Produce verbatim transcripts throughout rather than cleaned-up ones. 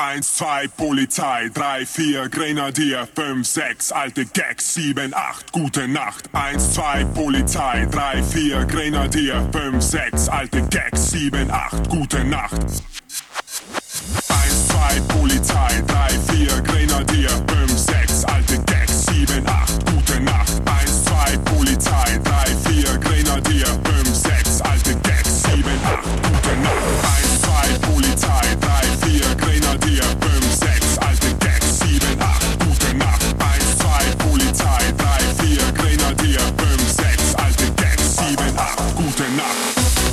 eins, zwei, Polizei, drei, vier, Grenadier, fünf, sechs, alte Gags, sieben, acht, gute Nacht. eins, zwei, Polizei, drei, vier, Grenadier, fünf, sechs, alte Gags, sieben, acht, gute Nacht. eins, zwei, Polizei, drei, vier, Grenadier, fünf, sechs, alte Gags, sieben, acht, gute Nacht. eins, zwei, Polizei, drei, vier, Grenadier, fünf, sechs, alte Gags, sieben, acht, gute Nacht. eins, zwei, Polizei, drei, vier, Grenadier, fünf, sechs, alte Gags, sieben, acht, gute Nacht. eins, zwei, Polizei, drei, vier, Grenadier, fünf, sechs, alte Gags, sieben, acht, gute Nacht.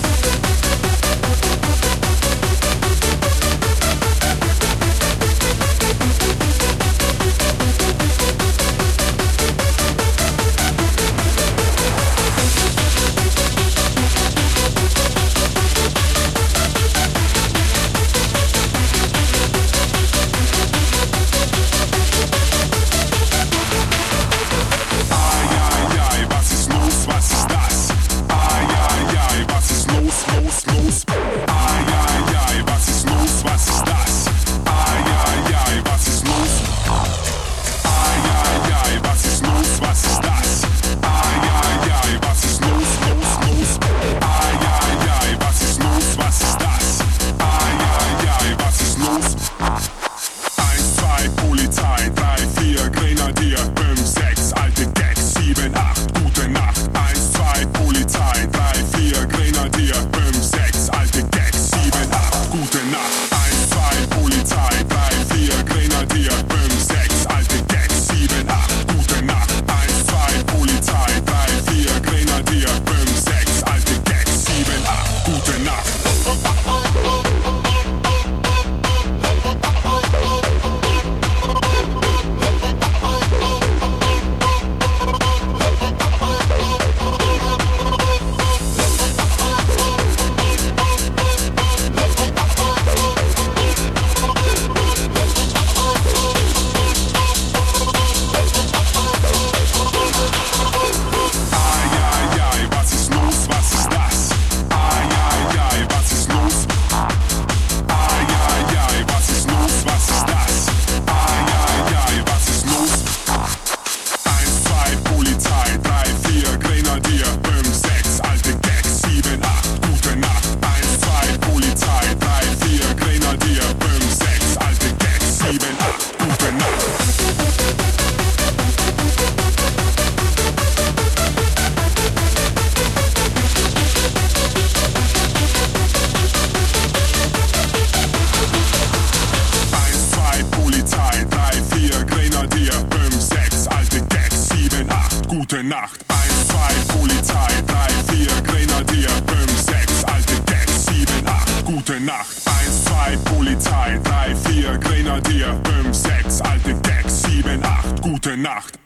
Gute Nacht. eins, zwei, Polizei, drei, vier, Grenadier, fünf, sechs, alte Gags, sieben, acht, gute Nacht. eins, zwei, Polizei, drei, vier, Grenadier, fünf, sechs, alte Gags, sieben, acht, gute Nacht.